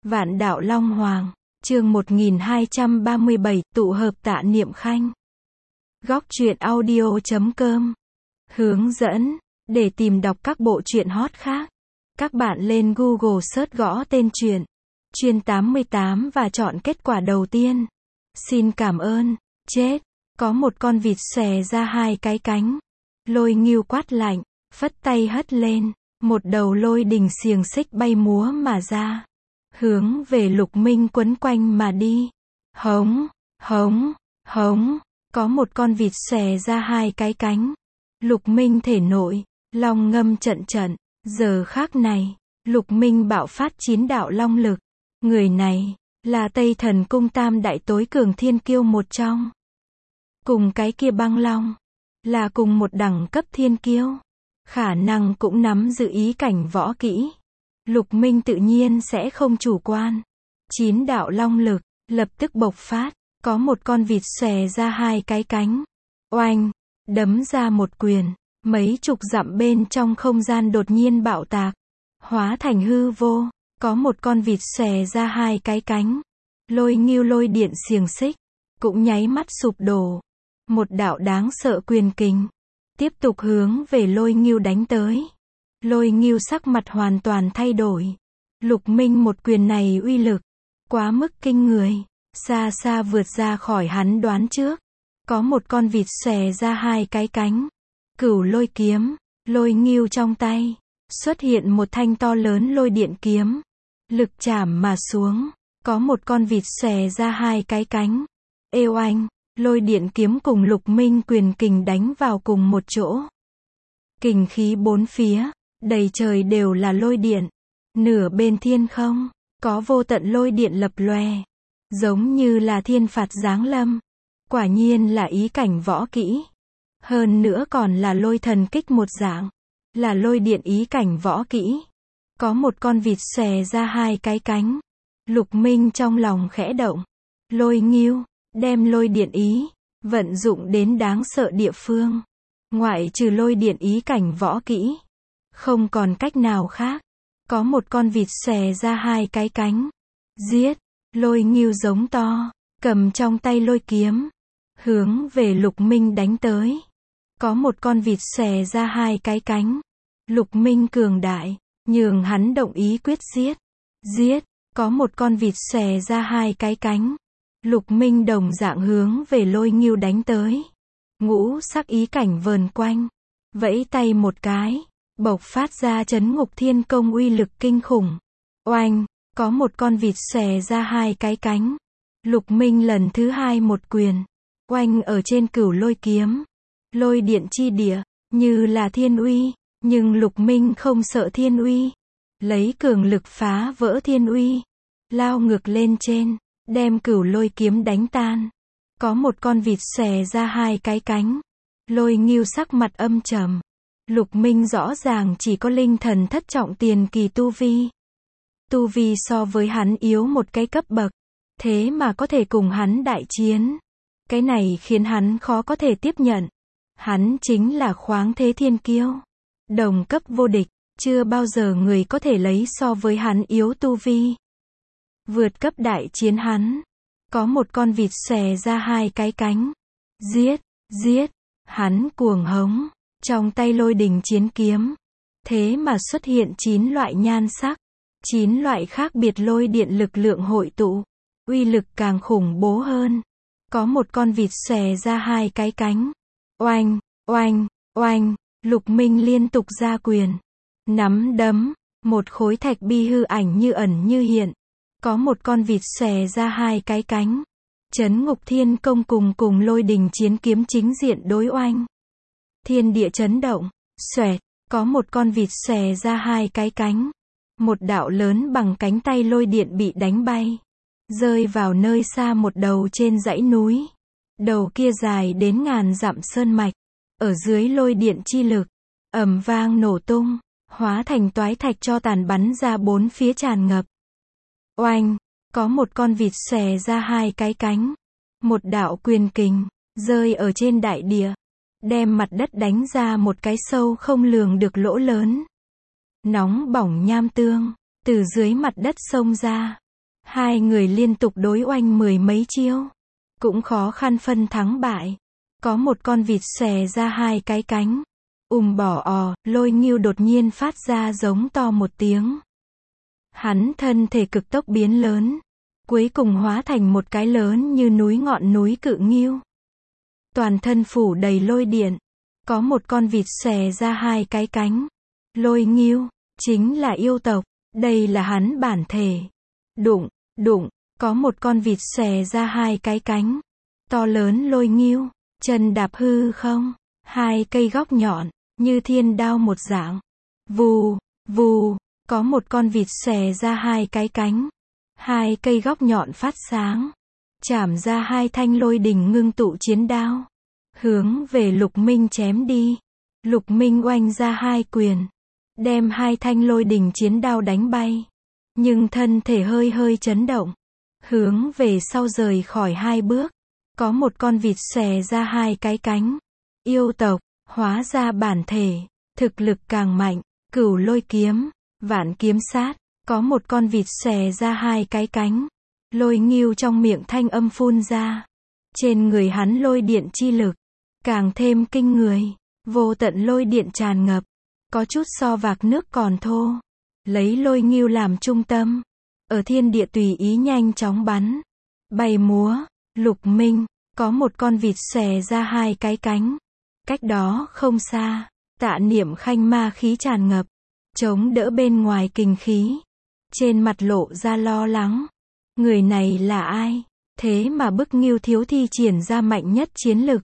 Vạn đạo Long Hoàng, chương 1237, tụ hợp Tạ Niệm Khanh. Góc truyện audio.com. Hướng dẫn, để tìm đọc các bộ truyện hot khác, các bạn lên Google search gõ tên truyện, Chuyên 88 và chọn kết quả đầu tiên. Xin cảm ơn, chết, có một con vịt xòe ra hai cái cánh. Lôi Ngưu quát lạnh, phất tay hất lên, một đầu lôi đình xiềng xích bay múa mà ra, hướng về Lục Minh quấn quanh mà đi. Hống, hống, hống, có một con vịt xòe ra hai cái cánh. Lục Minh thể nội, long ngâm trận trận, giờ khác này, Lục Minh bạo phát 9 đạo long lực. Người này, là Tây Thần Cung tam đại tối cường thiên kiêu một trong. Cùng cái kia băng long, là cùng một đẳng cấp thiên kiêu. Khả năng cũng nắm giữ ý cảnh võ kỹ. Lục Minh tự nhiên sẽ không chủ quan. 9 đạo long lực, lập tức bộc phát, có một con vịt xòe ra hai cái cánh. Oanh, đấm ra một quyền, mấy chục dặm bên trong không gian đột nhiên bạo tạc, hóa thành hư vô, có một con vịt xòe ra hai cái cánh. Lôi Ngưu lôi điện xiềng xích, cũng nháy mắt sụp đổ. Một đạo đáng sợ quyền kình, tiếp tục hướng về Lôi Ngưu đánh tới. Lôi Ngưu sắc mặt hoàn toàn thay đổi. Lục Minh một quyền này uy lực, quá mức kinh người, xa xa vượt ra khỏi hắn đoán trước. Có một con vịt xòe ra hai cái cánh. Cửu lôi kiếm, Lôi Ngưu trong tay, xuất hiện một thanh to lớn lôi điện kiếm. Lực chạm mà xuống, có một con vịt xòe ra hai cái cánh. Êu anh, lôi điện kiếm cùng Lục Minh quyền kình đánh vào cùng một chỗ. Kình khí bốn phía, đầy trời đều là lôi điện. Nửa bên thiên không, có vô tận lôi điện lập lòe, giống như là thiên phạt giáng lâm. Quả nhiên là ý cảnh võ kỹ. Hơn nữa còn là lôi thần kích một dạng, là lôi điện ý cảnh võ kỹ. Có một con vịt xòe ra hai cái cánh. Lục Minh trong lòng khẽ động. Lôi Ngưu, đem lôi điện ý, vận dụng đến đáng sợ địa phương. Ngoại trừ lôi điện ý cảnh võ kỹ, không còn cách nào khác. Có một con vịt xòe ra hai cái cánh. Giết, Lôi Ngưu giống to, cầm trong tay lôi kiếm, hướng về Lục Minh đánh tới. Có một con vịt xòe ra hai cái cánh. Lục Minh cường đại, nhường hắn động ý quyết giết. Giết, có một con vịt xòe ra hai cái cánh. Lục Minh đồng dạng hướng về Lôi Ngưu đánh tới. Ngũ sắc ý cảnh vờn quanh, vẫy tay một cái, bộc phát ra Trấn Ngục Thiên Công uy lực kinh khủng. Oanh, có một con vịt xòe ra hai cái cánh. Lục Minh lần thứ hai một quyền, oanh ở trên cửu lôi kiếm. Lôi điện chi địa, như là thiên uy, nhưng Lục Minh không sợ thiên uy. Lấy cường lực phá vỡ thiên uy, lao ngược lên trên, đem cửu lôi kiếm đánh tan. Có một con vịt xòe ra hai cái cánh. Lôi Ngưu sắc mặt âm trầm. Lục Minh rõ ràng chỉ có linh thần thất trọng tiền kỳ tu vi. Tu vi so với hắn yếu một cái cấp bậc, thế mà có thể cùng hắn đại chiến. Cái này khiến hắn khó có thể tiếp nhận. Hắn chính là khoáng thế thiên kiêu, đồng cấp vô địch, chưa bao giờ người có thể lấy so với hắn yếu tu vi. Vượt cấp đại chiến hắn. Có một con vịt xòe ra hai cái cánh. Giết, giết, hắn cuồng hống, trong tay lôi đình chiến kiếm. Thế mà xuất hiện 9 loại nhan sắc, 9 loại khác biệt lôi điện lực lượng hội tụ, uy lực càng khủng bố hơn. Có một con vịt xòe ra hai cái cánh. Oanh, oanh, oanh, Lục Minh liên tục ra quyền, nắm đấm, một khối thạch bi hư ảnh như ẩn như hiện. Có một con vịt xòe ra hai cái cánh. Trấn Ngục Thiên Công cùng lôi đình chiến kiếm chính diện đối oanh. Thiên địa chấn động, xoẹt, có một con vịt xòe ra hai cái cánh. Một đạo lớn bằng cánh tay lôi điện bị đánh bay, rơi vào nơi xa một đầu trên dãy núi. Đầu kia dài đến ngàn dặm sơn mạch, ở dưới lôi điện chi lực, ầm vang nổ tung, hóa thành toái thạch cho tàn bắn ra bốn phía tràn ngập. Oanh, có một con vịt xòe ra hai cái cánh. Một đạo quyền kình, rơi ở trên đại địa, đem mặt đất đánh ra một cái sâu không lường được lỗ lớn. Nóng bỏng nham tương, từ dưới mặt đất xông ra. Hai người liên tục đối oanh mười mấy chiêu. Cũng khó khăn phân thắng bại. Có một con vịt xòe ra hai cái cánh. Bỏ ò, Lôi Ngưu đột nhiên phát ra giống to một tiếng. Hắn thân thể cực tốc biến lớn. Cuối cùng hóa thành một cái lớn như núi ngọn núi cự ngưu. Toàn thân phủ đầy lôi điện. Có một con vịt xòe ra hai cái cánh. Lôi Ngưu, chính là yêu tộc. Đây là hắn bản thể. Đụng, đụng, có một con vịt xòe ra hai cái cánh. To lớn Lôi Ngưu, chân đạp hư không. Hai cây góc nhọn, như thiên đao một dạng. Vù, vù, có một con vịt xòe ra hai cái cánh. Hai cây góc nhọn phát sáng. Chảm ra hai thanh lôi đình ngưng tụ chiến đao. Hướng về Lục Minh chém đi. Lục Minh oanh ra hai quyền. Đem hai thanh lôi đình chiến đao đánh bay. Nhưng thân thể hơi hơi chấn động. Hướng về sau rời khỏi hai bước. Có một con vịt xòe ra hai cái cánh. Yêu tộc, hóa ra bản thể. Thực lực càng mạnh. Cửu lôi kiếm, vạn kiếm sát. Có một con vịt xòe ra hai cái cánh. Lôi Ngưu trong miệng thanh âm phun ra. Trên người hắn lôi điện chi lực. Càng thêm kinh người. Vô tận lôi điện tràn ngập. Có chút so vạc nước còn thô. Lấy Lôi Ngưu làm trung tâm. Ở thiên địa tùy ý nhanh chóng bắn. Bay múa. Lục Minh, có một con vịt xòe ra hai cái cánh. Cách đó không xa. Tạ Niệm Khanh ma khí tràn ngập. Chống đỡ bên ngoài kình khí. Trên mặt lộ ra lo lắng. Người này là ai? Thế mà bức Ngưu thiếu thi triển ra mạnh nhất chiến lực.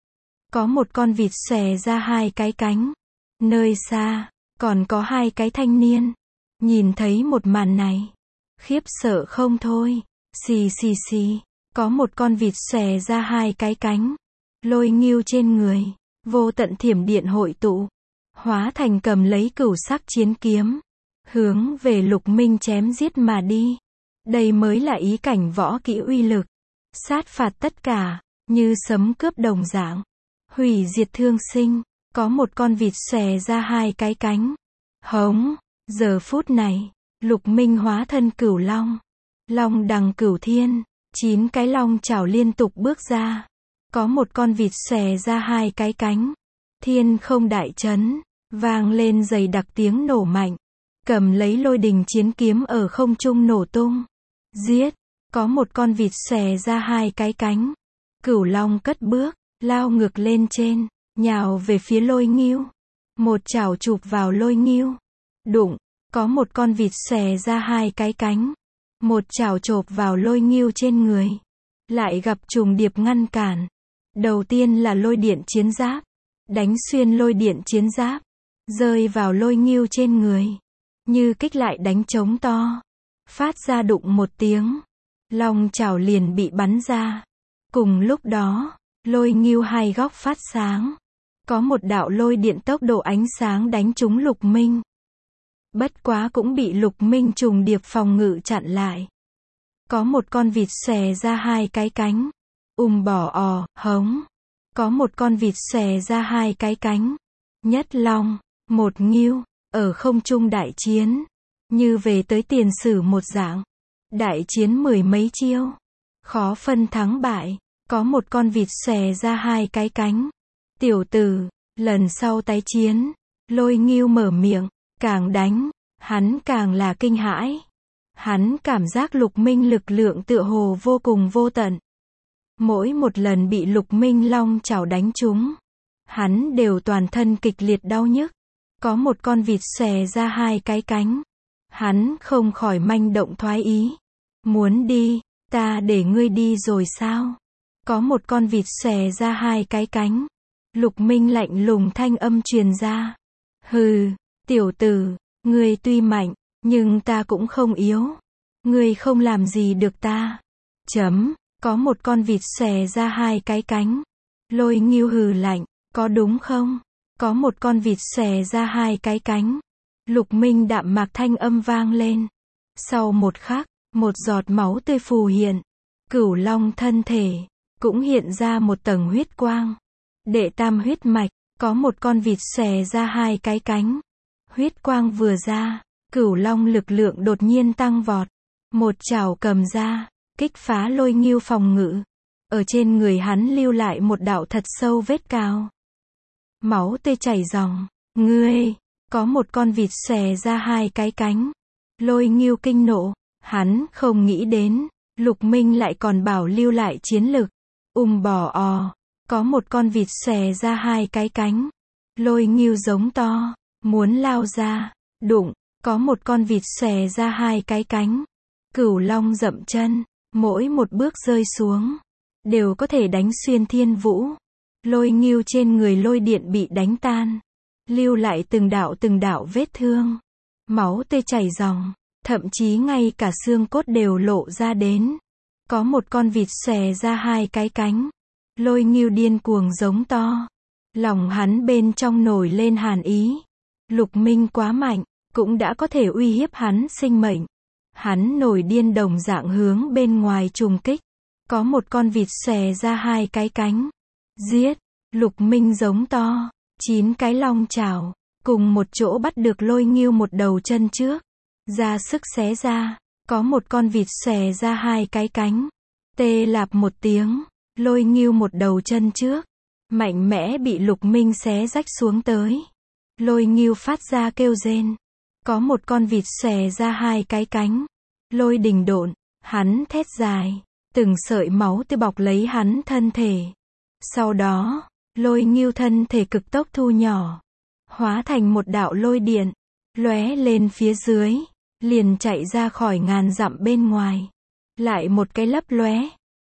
Có một con vịt xòe ra hai cái cánh. Nơi xa, còn có hai cái thanh niên. Nhìn thấy một màn này. Khiếp sợ không thôi. Xì xì xì. Có một con vịt xòe ra hai cái cánh. Lôi Ngưu trên người. Vô tận thiểm điện hội tụ. Hóa thành cầm lấy cửu sắc chiến kiếm. Hướng về Lục Minh chém giết mà đi. Đây mới là ý cảnh võ kỹ uy lực. Sát phạt tất cả. Như sấm cướp đồng dạng. Hủy diệt thương sinh. Có một con vịt xòe ra hai cái cánh. Hống. Giờ phút này. Lục Minh hóa thân cửu long. Long đằng cửu thiên. 9 cái long chảo liên tục bước ra. Có một con vịt xòe ra hai cái cánh. Thiên không đại chấn. Vang lên dày đặc tiếng nổ mạnh. Cầm lấy lôi đình chiến kiếm ở không trung nổ tung. Giết. Có một con vịt xòe ra hai cái cánh. Cửu long cất bước. Lao ngược lên trên. Nhào về phía Lôi Ngưu. Một chảo chụp vào Lôi Ngưu. Đụng. Có một con vịt xòe ra hai cái cánh. Một chảo chộp vào Lôi Ngưu trên người. Lại gặp trùng điệp ngăn cản. Đầu tiên là lôi điện chiến giáp. Đánh xuyên lôi điện chiến giáp. Rơi vào Lôi Ngưu trên người. Như kích lại đánh trống to. Phát ra đụng một tiếng. Long chảo liền bị bắn ra. Cùng lúc đó, Lôi Ngưu hai góc phát sáng. Có một đạo lôi điện tốc độ ánh sáng đánh trúng Lục Minh. Bất quá cũng bị Lục Minh trùng điệp phòng ngự chặn lại. Có một con vịt xòe ra hai cái cánh. Bỏ ò, hống. Có một con vịt xòe ra hai cái cánh. Nhất long, một ngưu. Ở không trung đại chiến. Như về tới tiền sử một dạng. Đại chiến mười mấy chiêu. Khó phân thắng bại. Có một con vịt xòe ra hai cái cánh. Tiểu tử, lần sau tái chiến. Lôi Ngưu mở miệng. Càng đánh, hắn càng là kinh hãi. Hắn cảm giác Lục Minh lực lượng tựa hồ vô cùng vô tận. Mỗi một lần bị Lục Minh long chảo đánh trúng. Hắn đều toàn thân kịch liệt đau nhức. Có một con vịt xòe ra hai cái cánh. Hắn không khỏi manh động thoái ý. Muốn đi, ta để ngươi đi rồi sao? Có một con vịt xòe ra hai cái cánh. Lục Minh lạnh lùng thanh âm truyền ra. Hừ, tiểu tử, ngươi tuy mạnh, nhưng ta cũng không yếu. Ngươi không làm gì được ta. Có một con vịt xòe ra hai cái cánh. Lôi Ngưu hừ lạnh, có đúng không? Có một con vịt xòe ra hai cái cánh. Lục Minh đạm mạc thanh âm vang lên. Sau một khắc, một giọt máu tươi phù hiện. Cửu long thân thể, cũng hiện ra một tầng huyết quang. Đệ tam huyết mạch, có một con vịt xòe ra hai cái cánh. Huyết quang vừa ra, cửu long lực lượng đột nhiên tăng vọt. Một chảo cầm ra, kích phá Lôi Ngưu phòng ngự. Ở trên người hắn lưu lại một đạo thật sâu vết cào. Máu tươi chảy ròng. Ngươi, có một con vịt xòe ra hai cái cánh. Lôi Ngưu kinh nộ, hắn không nghĩ đến, Lục Minh lại còn bảo lưu lại chiến lực. Bò o, có một con vịt xòe ra hai cái cánh. Lôi Ngưu giống to, muốn lao ra, đụng, có một con vịt xòe ra hai cái cánh. Cửu Long dậm chân, mỗi một bước rơi xuống, đều có thể đánh xuyên thiên vũ. Lôi Ngưu trên người lôi điện bị đánh tan, lưu lại từng đạo vết thương. Máu tươi chảy ròng, thậm chí ngay cả xương cốt đều lộ ra đến. Có một con vịt xòe ra hai cái cánh. Lôi Ngưu điên cuồng giống to. Lòng hắn bên trong nổi lên hàn ý. Lục Minh quá mạnh, cũng đã có thể uy hiếp hắn sinh mệnh. Hắn nổi điên đồng dạng hướng bên ngoài trùng kích. Có một con vịt xòe ra hai cái cánh. Giết! Lục Minh giống to. 9 cái long chảo, cùng một chỗ bắt được Lôi Ngưu một đầu chân trước. Ra sức xé ra. Có một con vịt xòe ra hai cái cánh. Tê lạp một tiếng. Lôi Ngưu một đầu chân trước, mạnh mẽ bị Lục Minh xé rách xuống tới. Lôi Ngưu phát ra kêu rên. Có một con vịt xòe ra hai cái cánh. Lôi Đình độn, hắn thét dài. Từng sợi máu tươi bọc lấy hắn thân thể. Sau đó, Lôi Ngưu thân thể cực tốc thu nhỏ, hóa thành một đạo lôi điện, lóe lên phía dưới, liền chạy ra khỏi ngàn dặm bên ngoài. Lại một cái lấp lóe,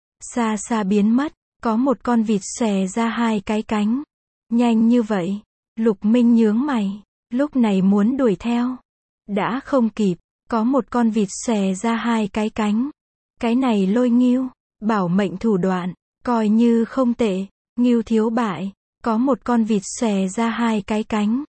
xa xa biến mất. Có một con vịt xòe ra hai cái cánh. Nhanh như vậy, Lục Minh nhướng mày, lúc này muốn đuổi theo. Đã không kịp, có một con vịt xòe ra hai cái cánh. Cái này Lôi Ngưu, bảo mệnh thủ đoạn, coi như không tệ. Ngưu thiếu bại, có một con vịt xòe ra hai cái cánh.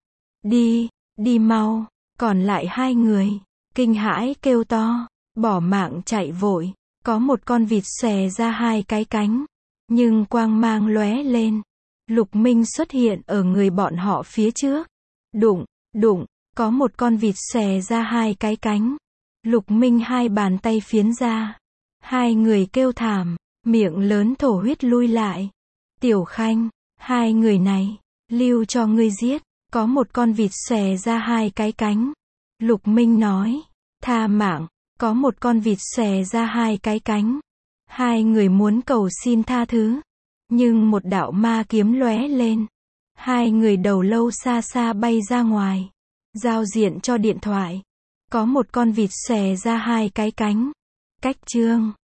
Đi mau, còn lại hai người, kinh hãi kêu to, bỏ mạng chạy vội. Có một con vịt xòe ra hai cái cánh. Nhưng quang mang lóe lên. Lục Minh xuất hiện ở người bọn họ phía trước. Đụng, có một con vịt xòe ra hai cái cánh. Lục Minh hai bàn tay phiến ra. Hai người kêu thảm, miệng lớn thổ huyết lui lại. Tiểu Khanh, hai người này, lưu cho ngươi giết. Có một con vịt xòe ra hai cái cánh. Lục Minh nói, tha mạng. Có một con vịt xòe ra hai cái cánh. Hai người muốn cầu xin tha thứ. Nhưng một đạo ma kiếm lóe lên. Hai người đầu lâu xa xa bay ra ngoài. Giao diện cho điện thoại. Có một con vịt xòe ra hai cái cánh. Cách chương